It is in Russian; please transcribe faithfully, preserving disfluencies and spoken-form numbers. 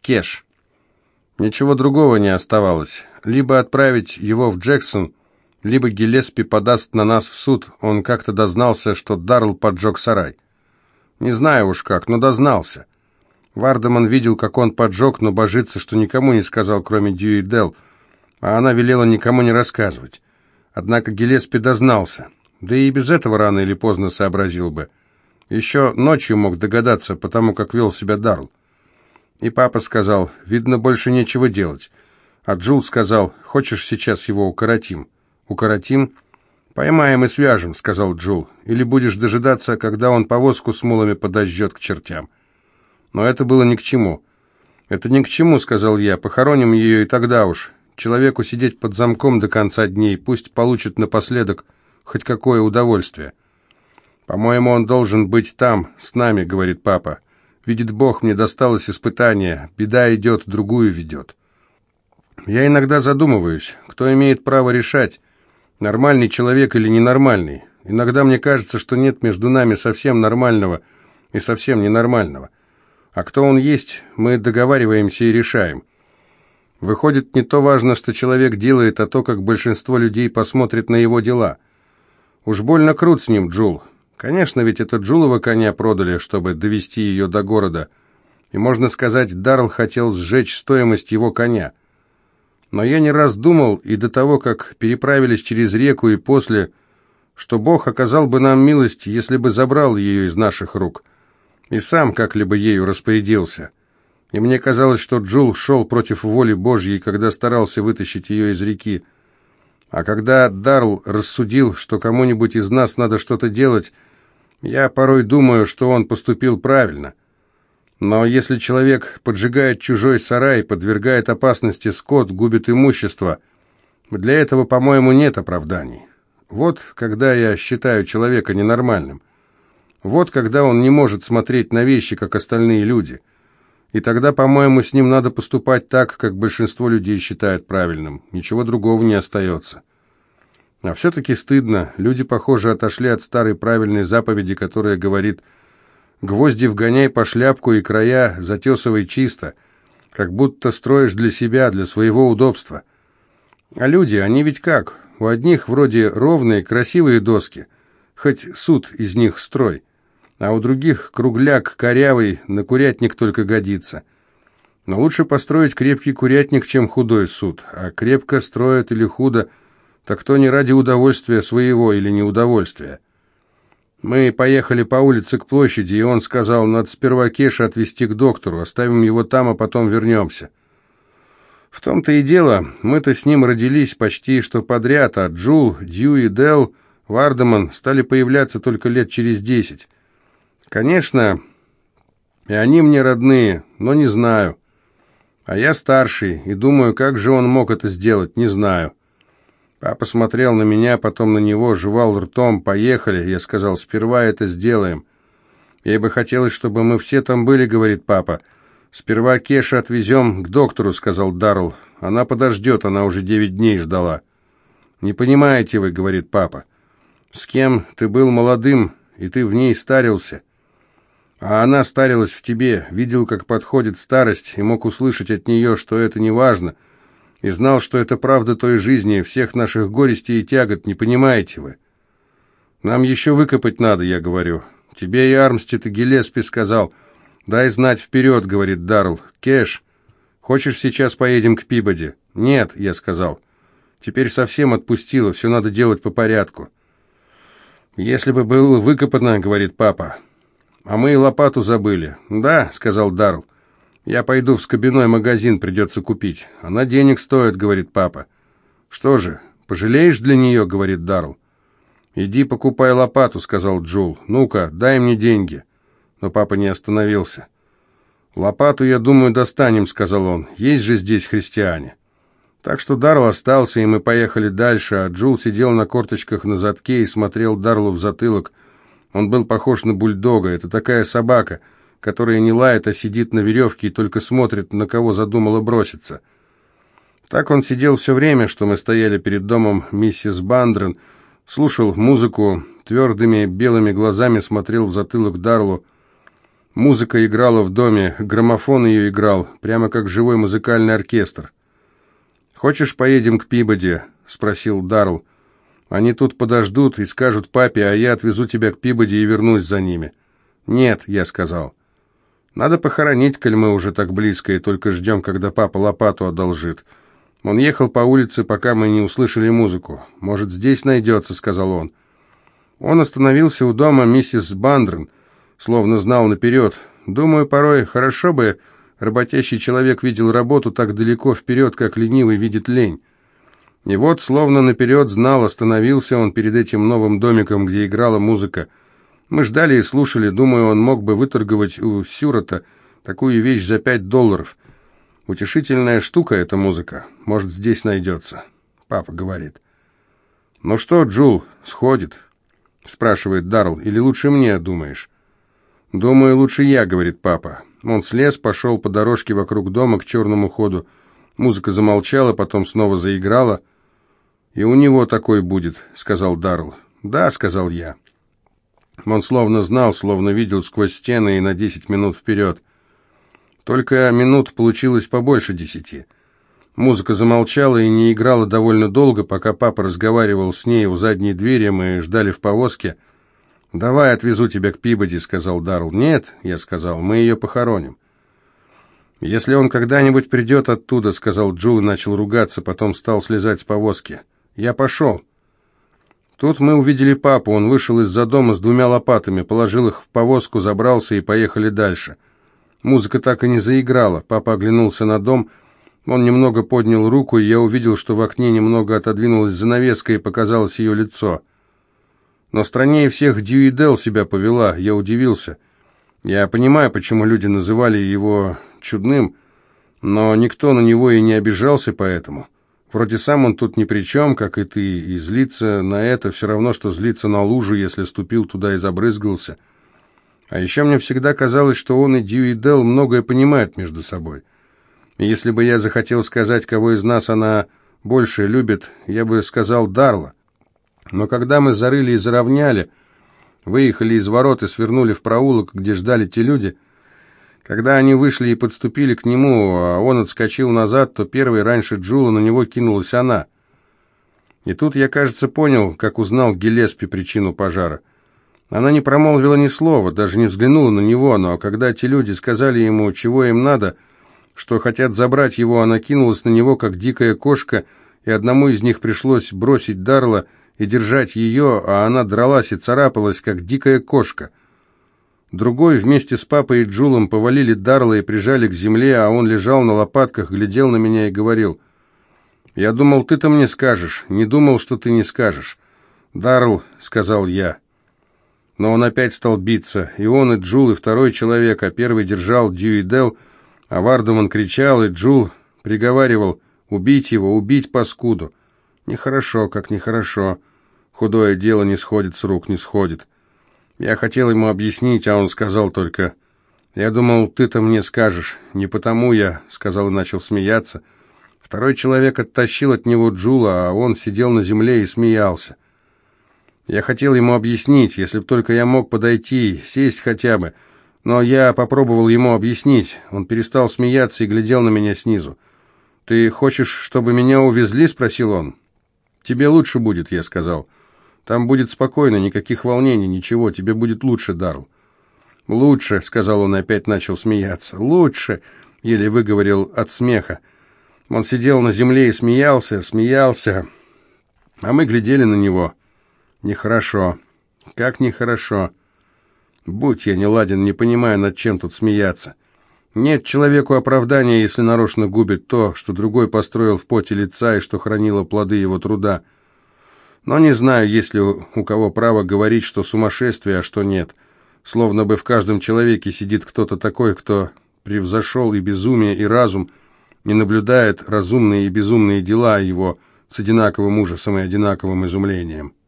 Кеш. Ничего другого не оставалось. Либо отправить его в Джексон, либо Гиллеспи подаст на нас в суд. Он как-то дознался, что Даррелл поджег сарай. Не знаю уж как, но дознался. Вардеман видел, как он поджег, но божится, что никому не сказал, кроме Дьюи Делл, а она велела никому не рассказывать. Однако Гиллеспи дознался. Да и без этого рано или поздно сообразил бы. Еще ночью мог догадаться, потому как вел себя Даррелл. И папа сказал, видно, больше нечего делать. А Джул сказал, хочешь, сейчас его укоротим? Укоротим? Поймаем и свяжем, сказал Джул. Или будешь дожидаться, когда он повозку с мулами подожжет к чертям. Но это было ни к чему. Это ни к чему, сказал я, похороним ее и тогда уж. Человеку сидеть под замком до конца дней, пусть получит напоследок хоть какое удовольствие. По-моему, он должен быть там, с нами, говорит папа. Видит Бог, мне досталось испытание, беда идет, другую ведет. Я иногда задумываюсь, кто имеет право решать, нормальный человек или ненормальный. Иногда мне кажется, что нет между нами совсем нормального и совсем ненормального. А кто он есть, мы договариваемся и решаем. Выходит, не то важно, что человек делает, а то, как большинство людей посмотрит на его дела. Уж больно крут с ним Джул. Конечно, ведь это Джулова коня продали, чтобы довести ее до города. И, можно сказать, Даррелл хотел сжечь стоимость его коня. Но я не раз думал, и до того, как переправились через реку, и после, что Бог оказал бы нам милость, если бы забрал ее из наших рук, и сам как-либо ею распорядился. И мне казалось, что Джул шел против воли Божьей, когда старался вытащить ее из реки. А когда Даррелл рассудил, что кому-нибудь из нас надо что-то делать, я порой думаю, что он поступил правильно. Но если человек поджигает чужой сарай, подвергает опасности скот, губит имущество, для этого, по-моему, нет оправданий. Вот когда я считаю человека ненормальным. Вот когда он не может смотреть на вещи, как остальные люди. И тогда, по-моему, с ним надо поступать так, как большинство людей считает правильным. Ничего другого не остается. А все-таки стыдно. Люди, похоже, отошли от старой правильной заповеди, которая говорит: «Гвозди вгоняй по шляпку и края затесывай чисто», как будто строишь для себя, для своего удобства. А люди, они ведь как? У одних вроде ровные, красивые доски, хоть суд из них строй, а у других кругляк, корявый, на курятник только годится. Но лучше построить крепкий курятник, чем худой суд, а крепко строят или худо, так то не ради удовольствия своего или неудовольствия. Мы поехали по улице к площади, и он сказал, надо сперва Кеша отвезти к доктору, оставим его там, а потом вернемся. В том-то и дело, мы-то с ним родились почти что подряд, а Джул, Дьюи, Делл, Вардеман стали появляться только лет через десять. Конечно, и они мне родные, но не знаю. А я старший, и думаю, как же он мог это сделать, не знаю. Папа смотрел на меня, потом на него, жевал ртом. «Поехали», — я сказал, — «сперва это сделаем». «Ей бы хотелось, чтобы мы все там были», — говорит папа. «Сперва Кеша отвезем к доктору», — сказал Даррелл. «Она подождет, она уже девять дней ждала». «Не понимаете вы», — говорит папа. «С кем ты был молодым, и ты в ней старился. А она старилась в тебе, видел, как подходит старость, и мог услышать от нее, что это не важно, и знал, что это правда той жизни, всех наших горестей и тягот, не понимаете вы. Нам еще выкопать надо, я говорю. Тебе и Армстед и Гиллеспи сказал. Дай знать вперед, говорит Даррелл. Кеш, хочешь, сейчас поедем к Пибоди? Нет, я сказал. Теперь совсем отпустило, все надо делать по порядку. Если бы было выкопано, говорит папа. А мы и лопату забыли. Да, сказал Даррелл. «Я пойду в скобяной магазин, придется купить. Она денег стоит», — говорит папа. «Что же, пожалеешь для нее?» — говорит Даррелл. «Иди покупай лопату», — сказал Джул. «Ну-ка, дай мне деньги». Но папа не остановился. «Лопату, я думаю, достанем», — сказал он. «Есть же здесь христиане». Так что Даррелл остался, и мы поехали дальше, а Джул сидел на корточках на задке и смотрел Дарреллу в затылок. Он был похож на бульдога. Это такая собака, которая не лает, а сидит на веревке и только смотрит, на кого задумала броситься. Так он сидел все время, что мы стояли перед домом миссис Бандрен, слушал музыку, твердыми белыми глазами смотрел в затылок Дарреллу. Музыка играла в доме, граммофон ее играл, прямо как живой музыкальный оркестр. «Хочешь, поедем к Пибоди?» — спросил Даррелл. «Они тут подождут и скажут папе, а я отвезу тебя к Пибоди и вернусь за ними». «Нет», — я сказал. «Надо похоронить, коль мы уже так близко и только ждем, когда папа лопату одолжит. Он ехал по улице, пока мы не услышали музыку. Может, здесь найдется», — сказал он. Он остановился у дома миссис Бандрен, словно знал наперед. Думаю, порой хорошо бы работящий человек видел работу так далеко вперед, как ленивый видит лень. И вот, словно наперед знал, остановился он перед этим новым домиком, где играла музыка. Мы ждали и слушали. Думаю, он мог бы выторговать у Сюрата такую вещь за пять долларов. Утешительная штука эта музыка. Может, здесь найдется. Папа говорит. «Ну что, Джул, сходит?» спрашивает Даррелл. «Или лучше мне, думаешь?» «Думаю, лучше я», говорит папа. Он слез, пошел по дорожке вокруг дома к черному ходу. Музыка замолчала, потом снова заиграла. «И у него такой будет», — сказал Даррелл. «Да», — сказал я. Он словно знал, словно видел сквозь стены и на десять минут вперед. Только минут получилось побольше десяти. Музыка замолчала и не играла довольно долго, пока папа разговаривал с ней у задней двери, мы ждали в повозке. «Давай отвезу тебя к Пибоди», — сказал Даррелл. «Нет», — я сказал, — «мы ее похороним». «Если он когда-нибудь придет оттуда», — сказал Джул и начал ругаться, потом стал слезать с повозки. «Я пошел». Тут мы увидели папу, он вышел из-за дома с двумя лопатами, положил их в повозку, забрался и поехали дальше. Музыка так и не заиграла, папа оглянулся на дом, он немного поднял руку, и я увидел, что в окне немного отодвинулась занавеска и показалось ее лицо. Но страннее всех Дьюи Делл себя повела, я удивился. Я понимаю, почему люди называли его чудным, но никто на него и не обижался поэтому. Вроде сам он тут ни при чем, как и ты, и злиться на это все равно, что злиться на лужу, если ступил туда и забрызгался. А еще мне всегда казалось, что он и Дьюи Делл многое понимают между собой. И если бы я захотел сказать, кого из нас она больше любит, я бы сказал Даррелла. Но когда мы зарыли и заровняли, выехали из ворот и свернули в проулок, где ждали те люди, когда они вышли и подступили к нему, а он отскочил назад, то первой раньше Джула на него кинулась она. И тут я, кажется, понял, как узнал Гиллеспи причину пожара. Она не промолвила ни слова, даже не взглянула на него, но когда те люди сказали ему, чего им надо, что хотят забрать его, она кинулась на него, как дикая кошка, и одному из них пришлось бросить Даррелла и держать ее, а она дралась и царапалась, как дикая кошка. Другой вместе с папой и Джулом повалили Даррелла и прижали к земле, а он лежал на лопатках, глядел на меня и говорил: «Я думал, ты-то мне скажешь, не думал, что ты не скажешь». «Даррелл», — сказал я. Но он опять стал биться, и он, и Джул, и второй человек, а первый держал Дьюи Делл, а Вардеман кричал, и Джул приговаривал: «Убить его, убить паскуду». Нехорошо, как нехорошо. Худое дело не сходит с рук, не сходит. Я хотел ему объяснить, а он сказал только: «Я думал, ты-то мне скажешь». «Не потому я», — сказал и начал смеяться. Второй человек оттащил от него Джула, а он сидел на земле и смеялся. Я хотел ему объяснить, если б только я мог подойти, сесть хотя бы. Но я попробовал ему объяснить. Он перестал смеяться и глядел на меня снизу. «Ты хочешь, чтобы меня увезли?» — спросил он. «Тебе лучше будет», — я сказал. «Там будет спокойно, никаких волнений, ничего, тебе будет лучше, Даррелл». «Лучше», — сказал он и опять начал смеяться. «Лучше», — еле выговорил от смеха. Он сидел на земле и смеялся, смеялся, а мы глядели на него. Нехорошо. Как нехорошо. Будь я неладен, не понимаю, над чем тут смеяться. Нет человеку оправдания, если нарочно губит то, что другой построил в поте лица и что хранило плоды его труда. Но не знаю, есть ли у, у кого право говорить, что сумасшествие, а что нет. Словно бы в каждом человеке сидит кто-то такой, кто превзошел и безумие, и разум, и наблюдает разумные и безумные дела его с одинаковым ужасом и одинаковым изумлением.